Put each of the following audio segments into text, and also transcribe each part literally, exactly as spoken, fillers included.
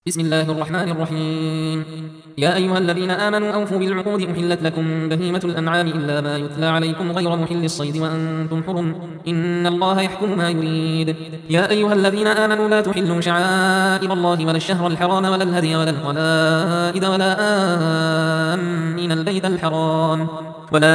بسم الله الرحمن الرحيم. يا أيها الذين آمنوا أوفوا بالعقود، أحلت لكم بهيمة الأنعام إلا ما يتلى عليكم غير محل الصيد وأنتم حرم، إن الله يحكم ما يريد. يا أيها الذين آمنوا لا تحلوا شعائر الله ولا الشهر الحرام ولا الهدي ولا القلائد ولا آمين البيت الحرام ولا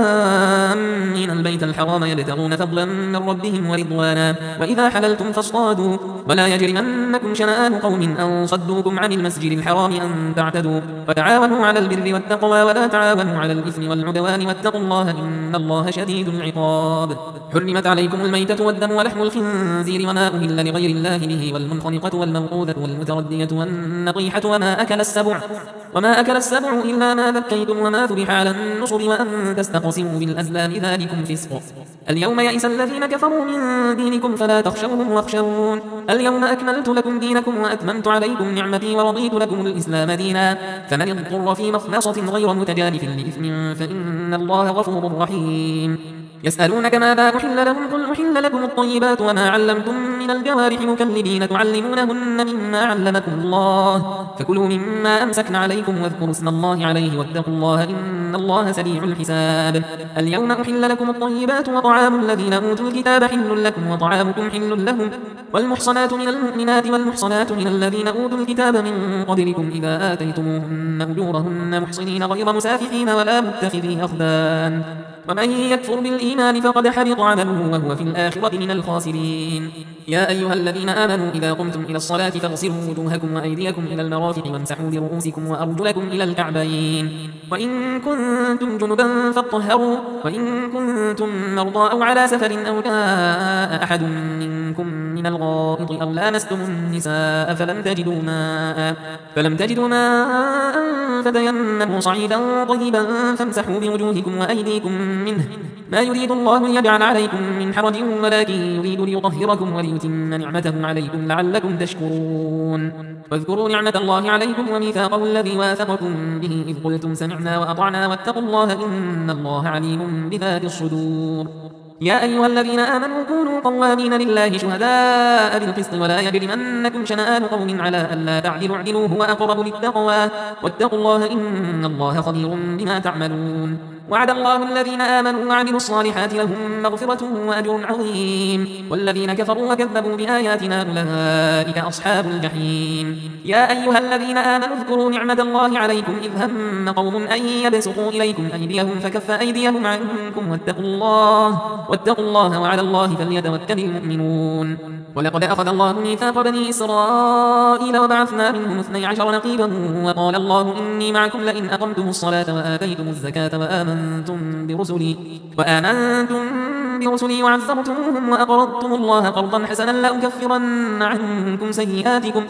آمين البيت الحرام يبتغون فضلا من ربهم ورضوانا، وإذا حللتم فاصطادوا، ولا يجرمنكم شنآن قوم أن صدوكم عن المسجد الحرام أن تعتدوا، وتعاونوا على البر والتقوى ولا تعاونوا على الإثم والعدوان، واتقوا الله إن الله شديد العقاب. حرمت عليكم الميتة والدم ولحم الخنزير وما أهل لغير الله به، والمنخنقة والموقوذة والمتردية والنطيحة وما أكل السبع وما أكل السبع إلا ما ذكيتم وما ذبح على النصب وأن تستقسموا بالأزلام، ذلكم فسق. اليوم يئس الذين كفروا من دينكم فلا تخشوهم واخشون. اليوم أكملت لكم دينكم وأتممت عليكم نعمتي ورضيت لكم الإسلام دينا، فمن اضطر في مخمصة غير متجانف لإثم فإن الله غفور رحيم. يسألونك ماذا أحل لهم، قل أحل لكم الطيبات وما علمتم من الجوارح مكلبين تعلمونهن مما علمكم الله، فكلوا مما أمسكن عليكم واذكروا اسم الله عليه واتقوا الله إن الله سريع الحساب. اليوم أحل لكم الطيبات وطعام الذين أوتوا الكتاب حل لكم وطعامكم حل لهم، والمحصنات من المؤمنات والمحصنات من الذين أوتوا الكتاب من قبلكم إذا آتيتموهن أجورهن محصنين غير مسافحين ولا متخذي أخدان، ومن يكفر بالإيمان فقد حبط عمله وهو في الآخرة من الخاسرين. يا أيها الذين آمنوا إذا قمتم إلى الصلاة فاغسلوا وجوهكم وأيديكم إلى المرافق وامسحوا برؤوسكم وأرجلكم إلى الكعبين، وإن كنتم جنبا فاطهروا، وإن كنتم مرضى أو على سفر أو جاء أحد منكم من الغائط أو لامستم النساء فلم تجدوا ماء فلم تجدوا ماء فتيمموا صعيدا طيبا فامسحوا بوجوهكم وأيديكم منه، ما يريد الله ليجعل عليكم من حرج ولكن يريد ليطهركم وليتم نعمته عليكم لعلكم تشكرون. واذكروا نعمة الله عليكم وميثاقه الذي واثقكم به إذ قلتم سمعنا وأطعنا واتقوا الله إن الله عليم بذات الصدور. يا أيها الذين آمنوا كونوا قوامين لله شهداء بالقسط ولا يجرمنكم شنآن قوم على ألا تعدلوا اعدلوا هو أقرب للتقوى واتقوا الله إن الله خبير بما تعملون. وعد الله الذين آمنوا وعملوا الصالحات لهم مغفرة وأجر عظيم، والذين كفروا وكذبوا بآياتنا أولئك أصحاب الجحيم. يا أيها الذين آمنوا اذكروا نعمة الله عليكم إذ هم قوم أن يبسطوا إليكم أيديهم فكف أيديهم عنكم واتقوا الله واتقوا الله وعلى الله فليتوكل المؤمنون. ولقد أخذ الله ميثاق بني إسرائيل وبعثنا منهم اثني عشر نقيبا وقال الله إني معكم لئن أقمتم الصلاة وآتيتم الزكاة وآمنتم برسلي وآمنتم برسلي وعزرتموهم وأقرضتم الله قرضا حسنا لأكفرن عنكم سيئاتكم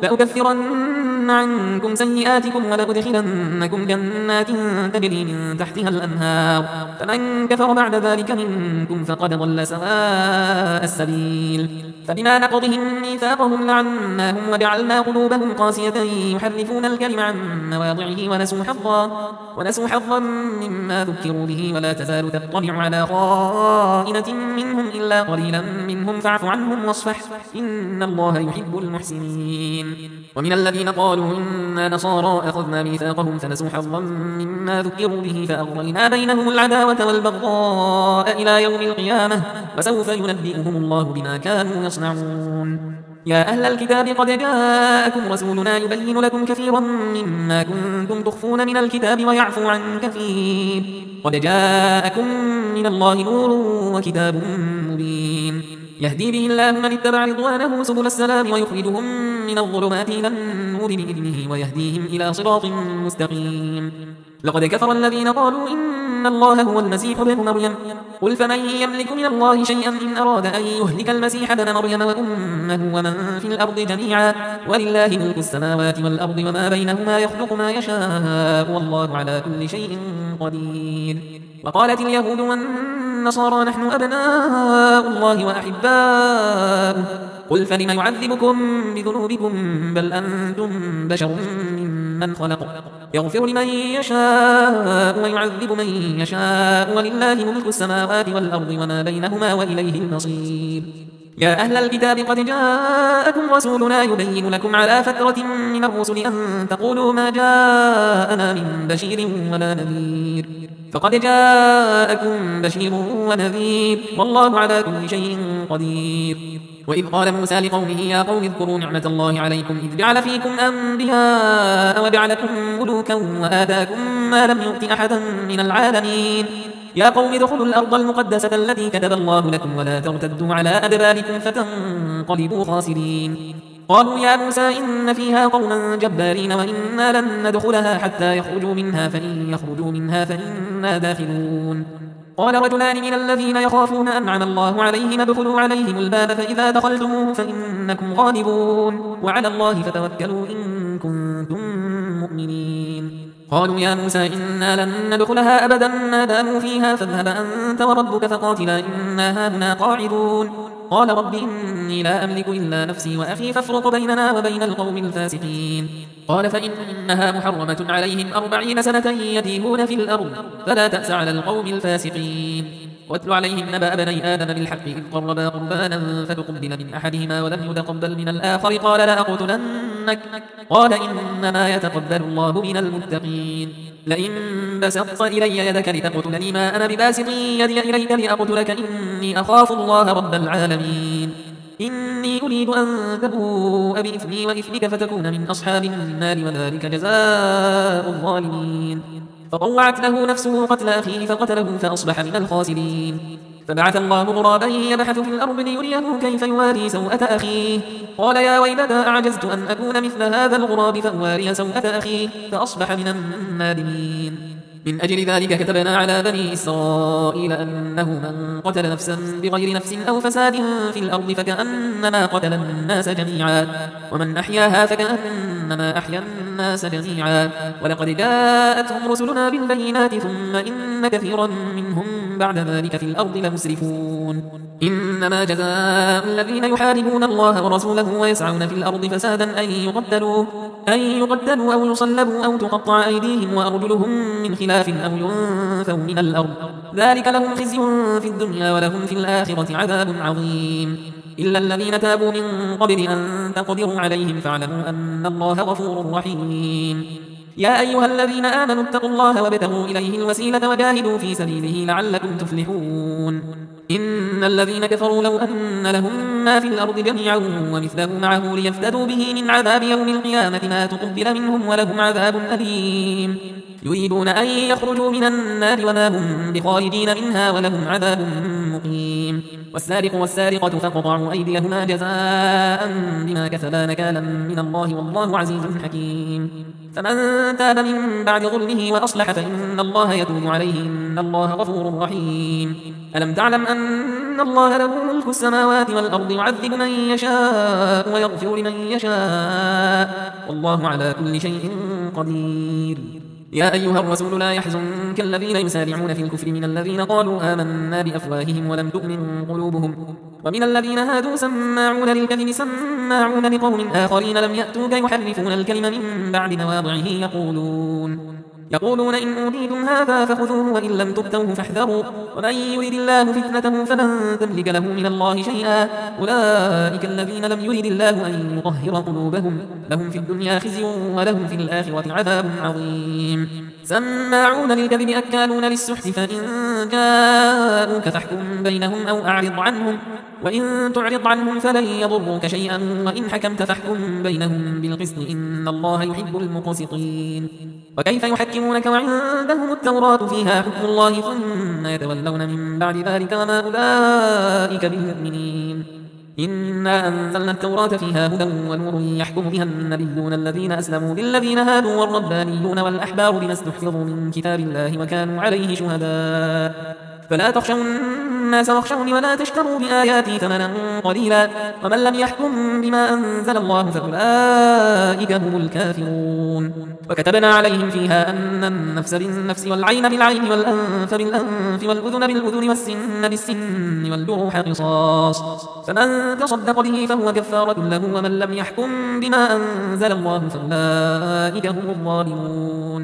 لأكفرن عنكم سيئاتكم ولأدخلنكم جنات تجري من تحتها الأنهار، فمن كفر بعد ذلك منكم فقد ضل سواء السبيل. فبما نقضهم ميثاقهم لعناهم وجعلنا قلوبهم قاسية يحرفون الكلم عن مواضعه ونسوا حظا ونسوا حظا مما ذكروا به، ولا تزال تطلع على خائنة منهم إلا قليلا منهم فاعف عنهم واصفح إن الله يحب المحسنين. ومن الذين قالوا إنا نصارى أخذنا ميثاقهم فنسوا حظا مما ذكروا به فأغرينا بينهم العداوة والبغضاء إلى يوم القيامة وسوف ينبئهم الله بما كانوا يصنعون. يا أهل الكتاب قد جاءكم رسولنا يبين لكم كثيرا مما كنتم تخفون من الكتاب ويعفو عن كثير، قد جاءكم من الله نور وكتاب مبين يهدي به الله من اتبع رضوانه سبل السلام ويخرجهم من الظلمات إلى النور بإذنه ويهديهم إلى صراط مستقيم. لقد كفر الذين قالوا إن الله هو المسيح ابن مريم، قل فمن يملك من الله شيئا إن أراد أن يهلك المسيح ابن مريم وأمه ومن في الأرض جميعا ولله ملك السماوات والأرض وما بينهما يخلق ما يشاء والله على كل شيء قدير. وقالت اليهود والنصارى نحن أبناء الله وأحباؤه، قل فلم يعذبكم بذنوبكم بل أنتم بشر ممن خلق يغفر لمن يشاء ويعذب من يشاء ولله ملك السماوات والأرض وما بينهما وإليه المصير. يا أهل الكتاب قد جاءكم رسولنا يبين لكم على فترة من الرسل أن تقولوا ما جاءنا من بشير ولا نذير فقد جاءكم بشير ونذير والله على كل شيء قدير. وإذ قال موسى لقومه يا قوم اذكروا نعمة الله عليكم إذ جعل فيكم أنبياء وجعلكم ملوكا وآتاكم ما لم يؤت أحدا من العالمين. يا قوم ادخلوا الأرض المقدسة التي كتب الله لكم ولا ترتدوا على أدباركم فتنقلبوا خاسرين. قالوا يا موسى إن فيها قوما جبارين وإنا لن ندخلها حتى يخرجوا منها فإن يخرجوا منها فإنا داخلون. قال رجلان من الذين يخافون أنعم الله عليهم ادخلوا عليهم الباب فإذا دخلتموه فإنكم غالبون وعلى الله فتوكلوا إن كنتم مؤمنين. قالوا يا موسى إنا لن ندخلها أبدا ما داموا فيها فاذهب أنت وربك فقاتلا إنا هاهنا قاعدون. قال رب إني لا أملك إلا نفسي وأخي فافرق بيننا وبين القوم الفاسقين. قال فإنها محرمة عليهم أربعين سنة يتيهون في الأرض فلا تأس على القوم الفاسقين. واتل عليهم نبأ بني آدم بالحق إذ قربا قربانا فتقبل من أحدهما ولم يتقبل من الآخر قال لأقتلنك قال إنما يتقبل الله من المتقين. لئن بسطت إلي يدك لتقتلني ما أنا بباسط يدي إليك لأقتلك إني أخاف الله رب العالمين. إني أريد أن تبوء بإثمي وإثمك فتكون من أصحاب النار وذلك جزاء الظالمين. فطوعت له نفسه قتل أخيه فقتله فأصبح من الخاسرين. فبعث الله غرابا يبحث في الأرض ليريه كيف يواري سوءة أخيه قال يا ويلتى أعجزت أن أكون مثل هذا الغراب فأواري سوءة أخيه فأصبح من النادمين. من أجل ذلك كتبنا على بني إسرائيل أنه من قتل نفسا بغير نفس أو فساد في الأرض فكأنما قتل الناس جميعا ومن أحياها فكأنما أحيا الناس جميعا. ولقد جاءتهم رسلنا بالبينات ثم إن كثيرا منهم بعد ذلك في الأرض لمسرفون. إنما جزاء الذين يحاربون الله ورسوله ويسعون في الأرض فسادا أن يقتلوا أن يقتلوا أو يصلبوا أو تقطع أيديهم وأرجلهم من خلاف أو ينفوا من الأرض ذلك لهم خزي في الدنيا ولهم في الآخرة عذاب عظيم. إلا الذين تابوا من قبل أن تقدروا عليهم فاعلموا أن الله غفور رحيم. يا أيها الذين آمنوا اتقوا الله وابتغوا إليه الوسيلة وجاهدوا في سبيله لعلكم تفلحون. إن الذين كفروا لو أن لهم ما في الأرض جميعا ومثله معه ليفتدوا به من عذاب يوم القيامة ما تقبل منهم ولهم عذاب أليم. يريدون أن يخرجوا من النار وما هم بخارجين منها ولهم عذاب مقيم. والسارق والسارقة فاقطعوا أيديهما جزاء بما كسبا نكالا من الله والله عزيز حكيم. فمن تاب من بعد ظلمه وأصلح فإن الله يتوب عليه إن الله غفور رحيم. ألم تعلم أن الله له ملك السماوات والأرض يعذب من يشاء ويغفر لمن يشاء والله على كل شيء قدير. يا أيها الرسول لا يحزنك الذين يسارعون في الكفر من الذين قالوا آمنا بأفواههم ولم تؤمن قلوبهم ومن الذين هادوا سماعون للكذب سماعون لقوم آخرين لم يأتوك يحرفون الكلم من بعد مواضعه يقولون يقولون إن أوتيتم هذا فخذوه وإن لم تؤتوه فاحذروا ومن يرد الله فتنته فلن تملك له من الله شيئا أولئك الذين لم يرد الله أن يطهر قلوبهم لهم في الدنيا خزي ولهم في الآخرة عذاب عظيم. سماعون للكذب أكالون للسحت فإن جاءوك فاحكم بينهم أو أعرض عنهم وإن تعرض عنهم فلن يضروك شيئا وإن حكمت فاحكم بينهم بالقسط إن الله يحب المقسطين. وكيف يحكمونك وعندهم التوراة فيها حكم الله ثم يتولون من بعد ذلك وما أولئك بالمؤمنين. إنا أنزلنا التوراة فيها هدى ونور يحكم بها النبيون الذين أسلموا للذين هادوا والربانيون والأحبار بما استحفظوا من كتاب الله وكانوا عليه شهداء فلا تخشوا الناس واخشوني ولا تشتروا بآياتي ثمنا قليلا ومن لم يحكم بما أنزل الله فأولئك هم الكافرون. وكتبنا عليهم فيها أن النفس بالنفس والعين بالعين والأنف بالأنف والأذن بالأذن والسن بالسن والجروح قصاص فمن تصدق به فهو كفارة له ومن لم يحكم بما أنزل الله فأولئك هم الظالمون.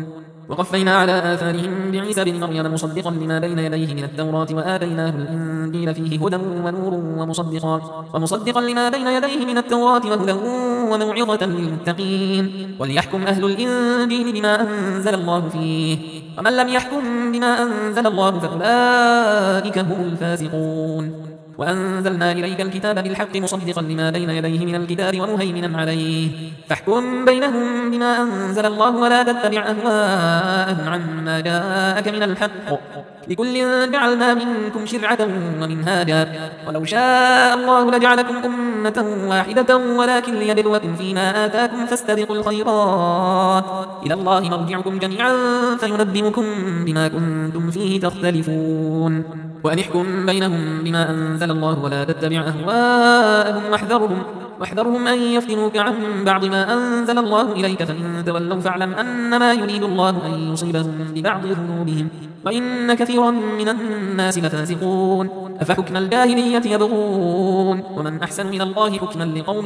وقفينا على آثارهم بعيسى بن مريم مصدقا لما بين يديه من التوراة وآتيناه الإنجيل فيه هدى ونور ومصدقا, ومصدقا لما بين يديه من التوراة وهدى وموعظة للمتقين وليحكم أهل الإنجيل بما أنزل الله فيه ومن لم يحكم بما أنزل الله فأولئك هم الفاسقون. وأنزلنا إليك الكتاب بالحق مصدقا لما بين يديه من الكتاب ومهيمنا عليه فاحكم بينهم بما أنزل الله ولا تتبع أهواءهم عما جاءك من الحق لكل جعلنا منكم شرعة ومنهاجا ولو شاء الله لجعلكم أمة واحدة ولكن ليبلوكم فيما آتاكم فاستبقوا الخيرات إلى الله مرجعكم جميعا فينبئكم بما كنتم فيه تختلفون. وأن احكم بينهم بما أنزل الله ولا تتبع أهواءهم واحذرهم واحذرهم أن يفتنوك عن بعض ما أنزل الله إليك فإن تولوا فاعلم أنما يريد الله أن يصيبهم ببعض ذنوبهم وإن كثيرا من الناس لفاسقون. أفحكم الجاهلية يبغون ومن أحسن من الله حكما لقوم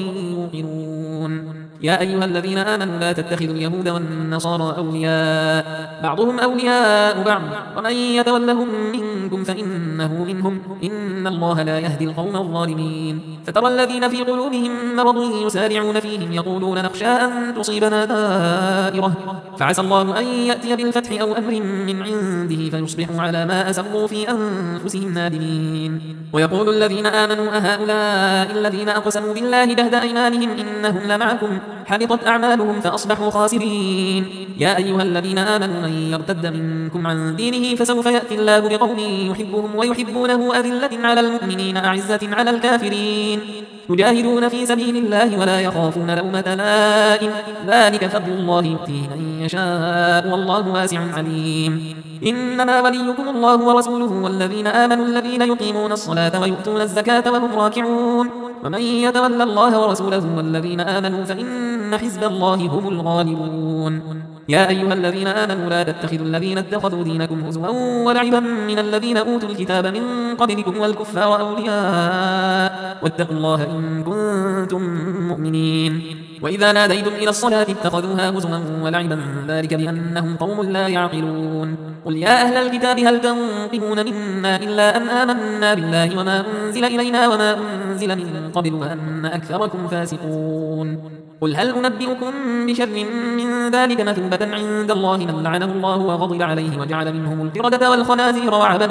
يوقنون. يا أيها الذين آمنوا لا تتخذوا اليهود والنصارى أولياء بعضهم أولياء بعض ومن يتولهم منكم فإنه منهم إن الله لا يهدي القوم الظالمين. فترى الذين في قلوبهم مرض يسارعون فيهم يقولون نخشى أن تصيبنا دائرة فعسى الله أن يأتي بالفتح أو أمر من عنده فيصبحوا على ما أسروا في أنفسهم نادمين. ويقول الذين آمنوا أهؤلاء الذين أقسموا بالله جهد أيمانهم إنهم لمعكم حبطت أعمالهم فأصبحوا خاسرين. يا أيها الذين آمنوا من يرتد منكم عن دينه فسوف يأتي الله بقوم يحبهم ويحبونه أذلة على المؤمنين أعزة على الكافرين يجاهدون في سبيل الله ولا يخافون لومة لائم ذلك فضل الله يؤتيه من يشاء والله واسع عليم. إنما وليكم الله ورسوله والذين آمنوا الذين يقيمون الصلاة ويؤتون الزكاة وهم راكعون ومن يتولى الله ورسوله والذين آمنوا فإن حزب الله هم الغالبون. يا أيها الذين آمنوا لا تتخذوا الذين اتخذوا دينكم هزوا ولعبا من الذين أوتوا الكتاب من قبلكم والكفار أولياء واتقوا الله إن كنتم مؤمنين. وإذا ناديتم إلى الصلاة اتخذوها هزوا ولعبا ذلك بأنهم قوم لا يعقلون. قل يا أهل الكتاب هل تنقمون منا إلا أن آمنا بالله وما أنزل إلينا وما أنزل من قبل وأن أكثركم فاسقون. قل هل أنبئكم بشر من ذلك مثوبة عند الله من لعنه الله وغضب عليه وجعل منهم القردة والخنازير وعبد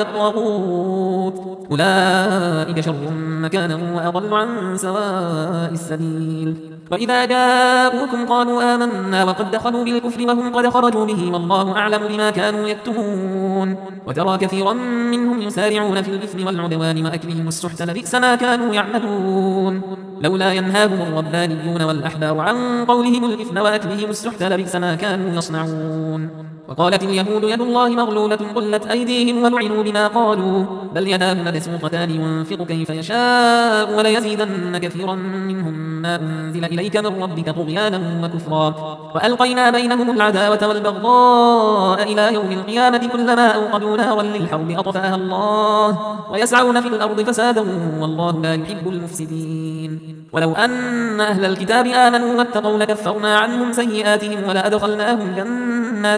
الطاغوت أولئك شر مكانا وأضل عن سواء السبيل. وإذا جاءوكم قالوا آمنا وقد دخلوا بالكفر وهم قد خرجوا به والله أعلم بما كانوا يكتمون. وترى كثيرا منهم يسارعون في الإثم والعدوان وأكلهم السحت لبئس ما كانوا يعملون. لولا ينهاهم الربانيون والأحبار عن قولهم الإثم وأكلهم السحت لبئس ما كانوا يصنعون. وقالت اليهود يد الله مغلولة قلت أيديهم ولعنوا بما قالوا بل يداه مبسوطتان ينفق كيف يشاء وليزيدن كثيرا منهم ما أنزل إليك من ربك طغيانا وكفرا. وألقينا بينهم العداوة والبغضاء إلى يوم القيامة كلما أوقدوا نارا للحرب أطفأها الله ويسعون في الأرض فسادا والله لا يحب المفسدين. ولو أن أهل الكتاب آمنوا واتقوا لكفرنا عنهم سيئاتهم ولأدخلناهم جنات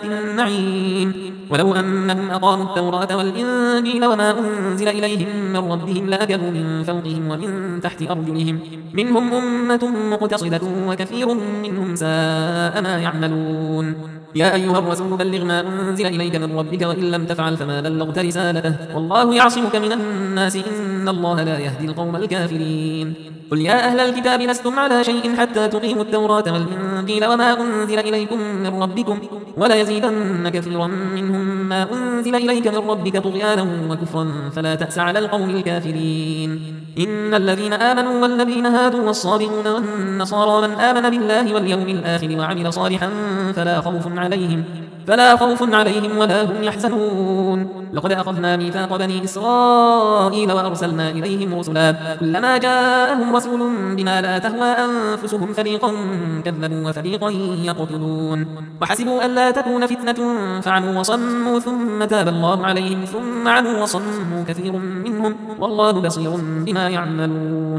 النعيم. ولو أنهم أقاموا التوراة والإنجيل وما أنزل إليهم من ربهم لأكلوا من فوقهم ومن تحت أرجلهم منهم أمة مقتصدة وكثير منهم ساء ما يعملون. يا أيها الرسول بلغ ما أنزل إليك من ربك وإن لم تفعل فما بلغت رسالته والله يعصمك من الناس إن الله لا يهدي القوم الكافرين. قل يا أهل الكتاب لستم على شيء حتى تقيموا التوراة والإنجيل وما أنزل إليكم من ربكم ولا يزيدن كثيرا منهم ما أنزل إليك من ربك طغيانا وكفرا فلا تأس على القوم الكافرين. إن الذين آمنوا والذين هادوا والصابئون والنصارى من آمن بالله واليوم الآخر وعمل صالحا فلا خوف عليهم فلا خوف عليهم ولا هم يحزنون. لقد أخذنا ميثاق بني إسرائيل وأرسلنا إليهم رسلا كلما جاءهم رسول بما لا تهوى أنفسهم فريقا كذبوا وفريقا يقتلون. وحسبوا ألا تكون فتنة فعموا وصموا ثم تاب الله عليهم ثم عموا وصموا كثير منهم والله بصير بما يعملون.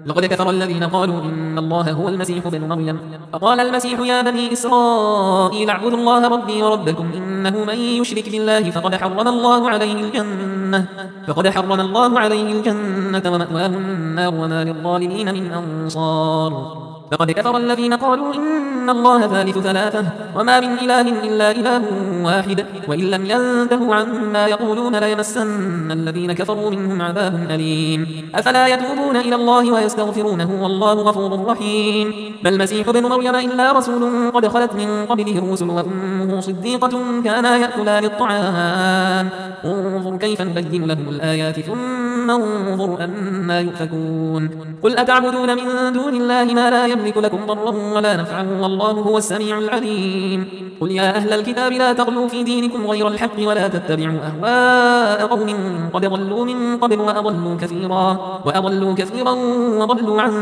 لقد كفر الذين قالوا إن الله هو المسيح ابن مريم فقال المسيح يا بني إسرائيل اعبدوا الله ربي وربكم إنه من يشرك بالله فقد حرم الله عليه الجنة فقد حرم الله عليه الجنة ومأواه النار وما للظالمين من أنصار لقد كفر الذين قالوا إن الله ثالث ثلاثة وما من إله إلا إله واحد وإن لم ينتهوا عما يقولون ليمسن الذين كفروا منهم عذاب أليم أفلا يتوبون إلى الله ويستغفرونه والله غفور رحيم ما المسيح ابن مريم إلا رسول قد خلت من قبله الرسل وأمه صديقة كانا يأكلان الطعام انظر كيف نبين لهم الآيات ثم انظر أنا يؤفكون قل أتعبدون من دون الله ما لا يملك لكم ضرا ولا نفعا والله هو السميع العليم قل يا أهل الكتاب لا تغلوا في دينكم غير الحق ولا تتبعوا أهواء قوم قد ضلوا من قبل وأضلوا كثيرا وأضلوا كثيرا وضلوا عن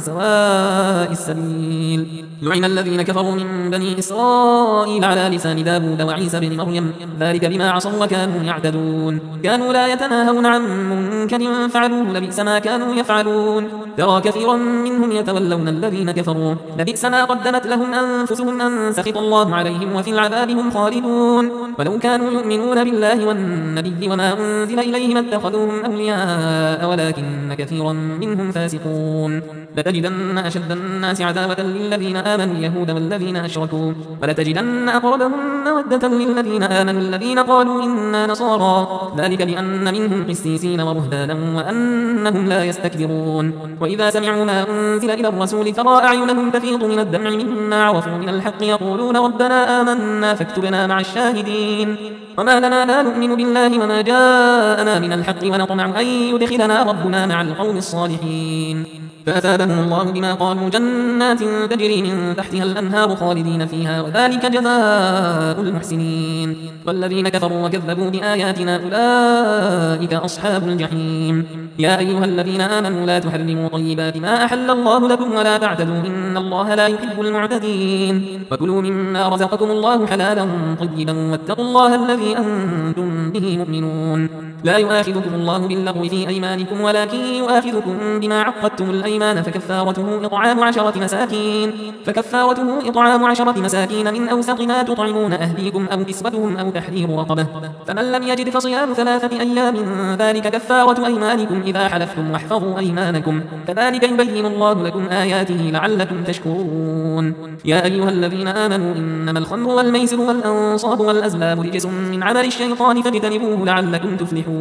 سواء السبيل لعن الذين كفروا من بني إسرائيل على لسان داود وعيسى بن مريم ذلك بما عصوا وكانوا يعتدون كانوا لا يتناهون عن منكر فعلوه لبئس ما كانوا يفعلون ترى كثيرا منهم يتولون الذين كفروا لبئس ما قدمت لهم أنفسهم أن سخط الله عليهم وفي العذاب هم خالدون ولو كانوا يؤمنون بالله والنبي وما أنزل إليهم اتخذوهم أولياء ولكن كثيرا منهم فاسقون لتجدن أشد الناس عذابة للذين آمنوا اليهود والذين أشركوا ولتجدن أقربهم مودة للذين آمنوا الذين قالوا إنا نصارى ذلك لأن منهم قسيسين ورهبانا وأنهم لا يستكبرون وإذا سمعوا ما أنزل إلى الرسول ترى أعينهم تفيض من الدمع مما عرفوا من الحق يقولون ربنا آمنا فاكتبنا مع الشاهدين وما لنا لا نؤمن بالله وما جاءنا من الحق ونطمع أن يدخلنا ربنا مع القوم الصالحين فأثابهم الله بما قالوا جنات تجري من تحتها الأنهار خالدين فيها وذلك جزاء المحسنين والذين كفروا وكذبوا بآياتنا أولئك أصحاب الجحيم يا أيها الذين آمنوا لا تحرموا طيبات ما أحل الله لكم ولا تعتدوا إن الله لا يحب المعتدين وكلوا مما رزقكم الله حلالا طيبا واتقوا الله الذي أنتم به مؤمنون لا يؤاخذكم الله باللغو في أيمانكم ولكن يؤاخذكم بما عقدتم الأيمان فكفارته إطعام عشرة مساكين فكفارته إطعام عشرة مساكين من أوسط ما تطعمون أهليكم أو كسوتهم أو تحرير رقبة فمن لم يجد فصيام ثلاثة أيام ذلك كفارة أيمانكم إذا حلفتم واحفظوا أيمانكم كذلك يبين الله لكم آياته لعلكم تشكرون يا أيها الذين آمنوا إنما الخمر والميسر والأنصاب والأزلام رجس من عمل الشيطان فاجتنبوه لعلكم تفلحون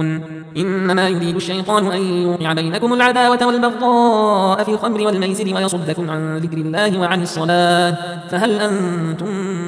إنما يريد الشيطان أن يوقع بينكم العداوة والبغضاء في الخمر والميسر ويصدكم عن ذكر الله وعن الصلاة فهل أنتم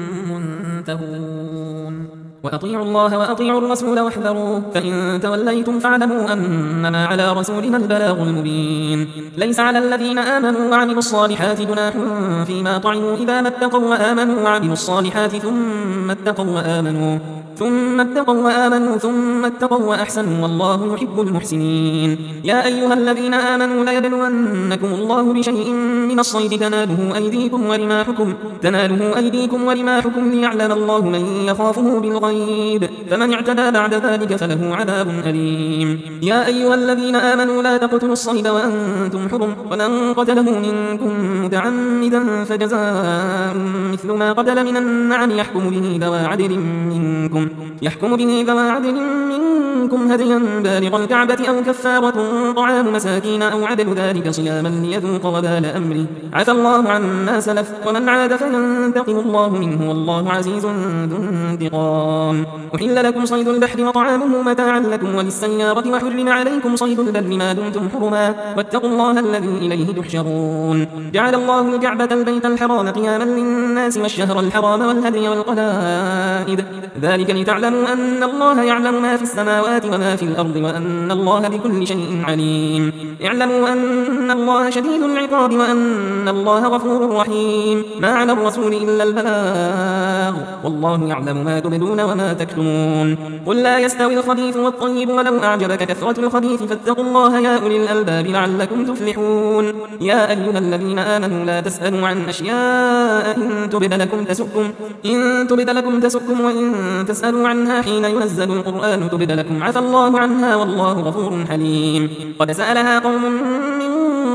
منتهون وأطيعوا الله وأطيعوا الرسول واحذروا فإن توليتم فاعلموا أنما على رسولنا البلاغ المبين ليس على الذين آمنوا وعملوا الصالحات جناح فيما طعموا إذا ما اتقوا وآمنوا وعملوا الصالحات ثم اتقوا وآمنوا ثم اتقوا وآمنوا ثم اتقوا وأحسنوا والله يحب المحسنين يا أيها الذين آمنوا ليبلونكم الله بشيء من الصيد تناله أيديكم ورماحكم تناله أيديكم ورماحكم ليعلم الله من يخافه بالغيب فمن اعتدى بعد ذلك فله عذاب أليم يا أيها الذين آمنوا لا تقتلوا الصيد وأنتم حرم ومن قتله منكم متعمدا فجزاء مثل ما قتل من النعم يحكم به ذوى عدل منكم يحكم به ذوى عدل منكم هديا بالغ الكعبة أو كفارة طعام مساكين أو عدل ذلك صياما ليذوق وبال أمره عفى الله عما سلف ومن عاد فينتقم الله منه والله عزيز ذو انتقام أحل لكم صيد البحر وطعامه متاعا لكم وللسيارة وحرم عليكم صيد البر ما دمتم حرما واتقوا الله الذي إليه تحشرون جعل الله الكعبة البيت الحرام قياما للناس والشهر الحرام والهدي والقلائد ذلك لتعلموا أن الله يعلم ما في السماوات وما في الأرض وأن الله بكل شيء عليم اعلموا أن الله شديد العقاب وأن الله غفور رحيم ما على الرسول إلا البلاغ والله يعلم ما تبدون وما تكتمون قل لا يستوي الخبيث والطيب ولو أعجبك كثرة الخبيث فاتقوا الله يا أولي الألباب لعلكم تفلحون يا أيها الذين آمنوا لا تسألوا عن أشياء إن تبد لكم تسؤكم إن تبد لكم تسؤكم وإن تسألوا عنها حين ينزل القرآن تبد لكم عفى الله عنها والله غفور حليم قد سألها قوم من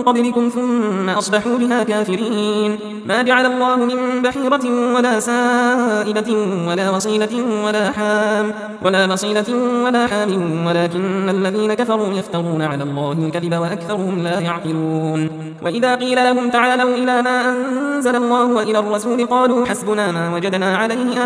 قبلكم ثم أصبحوا بها كافرين ما جعل الله من بحيرة ولا سائبة ولا وصيلة ولا حام ولا وصيلة ولا حام ولكن الذين كفروا يفترون على الله الكذب وأكثرهم لا يعقلون وإذا قيل لهم تعالوا إلى ما أنزل الله وإلى الرسول قالوا حسبنا ما وجدنا عليه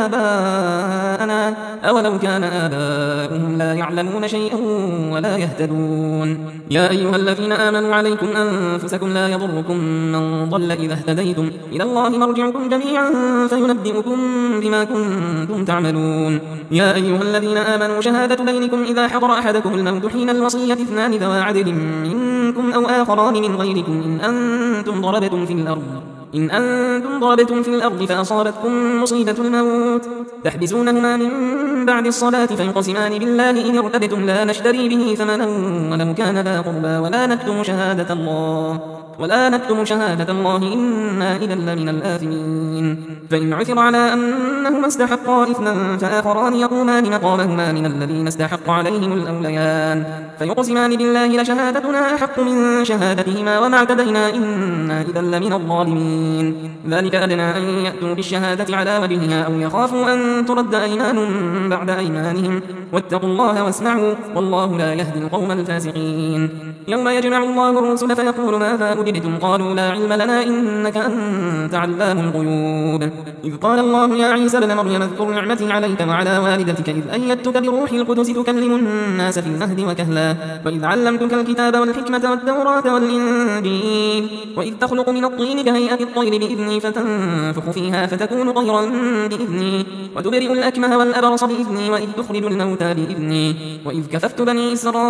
آباءنا أولو كان آباؤهم لا يعلمون شيئا ولا يهتدون يا أيها الذين آمنوا عليكم أنفسكم لا يضركم من ضل إذا اهتديتم إلى الله مرجعكم جميعا فينبئكم بما كنتم تعملون يا أيها الذين آمنوا شهادة بينكم إذا حضر أحدكم الموت حين الوصية اثنان ذوى عدل منكم أو آخران من غيركم إن أنتم ضربتم في الأرض إن أنتم ضربتم في الأرض فأصابتكم مصيبة الموت تحبسونهما من بعد الصلاة فيقسمان بالله إن ارتبتم لا نشتري به ثمنا ولو كان ذا قربى ولا نكتم شهادة الله ولا نكتم شهادة الله إنا إذا لمن الآثمين فإن عثر على أنهما استحقا إثما فآخران يقومان مقامهما من الذين استحق عليهم الأوليان فيقسمان بالله لشهادتنا أحق من شهادتهما وما اعتدينا إنا إذا لمن الظالمين ذلك أدنى أن يأتوا بالشهادة على وجهها أو يخافوا أن ترد أيمان بعد أيمانهم واتقوا الله واسمعوا والله لا يهدي القوم الفاسقين يوم يجمع الله الرسل فيقول ماذا أجبتم قالوا لا علم لنا إنك أنت علام الغيوب إذ قال الله يا عيسى ابن مريم اذكر نعمتي عليك وعلى والدتك إذ أيدتك بروح القدس تكلم الناس في المهد وكهلا وإذ علمتك الكتاب والحكمة والتوراة والإنجيل وإذ تخلق من الطين كهيئة الطير بإذني فتنفخ فيها فتكون طيرا بإذني وتبرئ الأكمه والأبرص بإذني وإذ تخرج الموتى بإذني وإذ كففت بني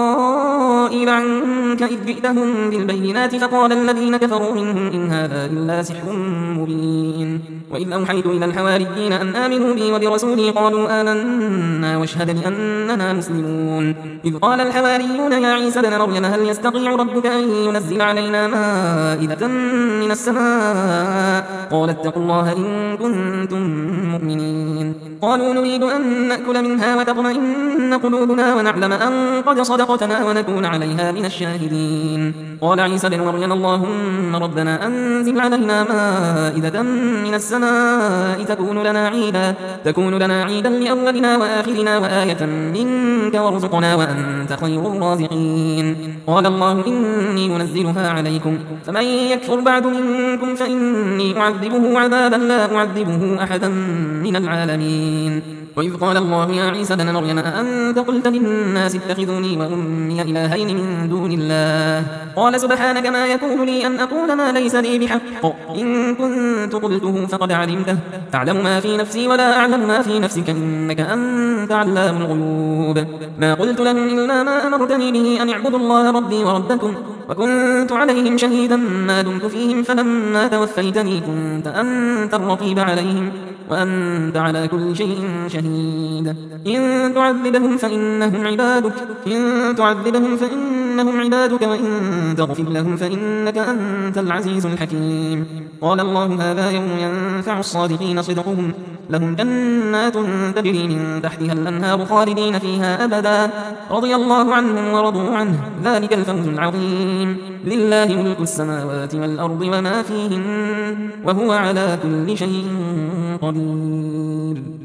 إسرائيل عنك إذ جئتهم بالبينات فقال الذين كفروا منهم إن هذا إلا سحر مبين وإذ أوحيت إلى الحواريين أن آمنوا بي وبرسولي قالوا آمنا واشهد بأننا مسلمون إذ قال الحواريون يا عيسى ابن مريم هل يستطيع ربك أن ينزل علينا مائدة من السماء قال اتقوا الله إن كنتم مؤمنين قالوا نريد أن نأكل منها وتطمئن قلوبنا ونعلم أن قد صدقتنا ونكون عليها من الشاهدين قال عيسى ابن مريم اللهم ربنا أنزل علينا مائدة من السماء تكون لنا عيدا تكون لنا عيدا لأولنا وآخرنا وآية منك وارزقنا وأنت خير الرازقين قال الله إني منزلها عليكم فمن يكفر بعد منكم فإني أعذبه عذابا لا أعذبه أحدا من العالمين وإذ قال الله يا عيسى ابن مريم أأنت قلت للناس اتخذوني وأمي إلهين من دون الله قال سبحانك ما يكون لي أن أقول ما ليس لي بحق إن كنت قلته فقد علمته تعلم ما في نفسي ولا أعلم ما في نفسك إنك أنت علام الغيوب ما قلت لهم إلا ما أمرتني به أن اعبدوا الله ربي وربكم وكنت عليهم شهيدا ما دمت فيهم فلما توفيتني كنت أنت الرقيب عليهم وأنت على كل شيء شهيد إن تعذبهم فإنهم عبادك إن تعذبهم فإنهم عبادك وإن تغفر لهم فإنك أنت العزيز الحكيم قال الله هذا يوم ينفع الصادقين صدقهم لهم جنات تجري من تحتها الأنهار خالدين فيها أبدا رضي الله عنهم ورضوا عنه ذلك الفوز العظيم لله ملك السماوات والأرض وما فيهن وهو على كل شيء قدير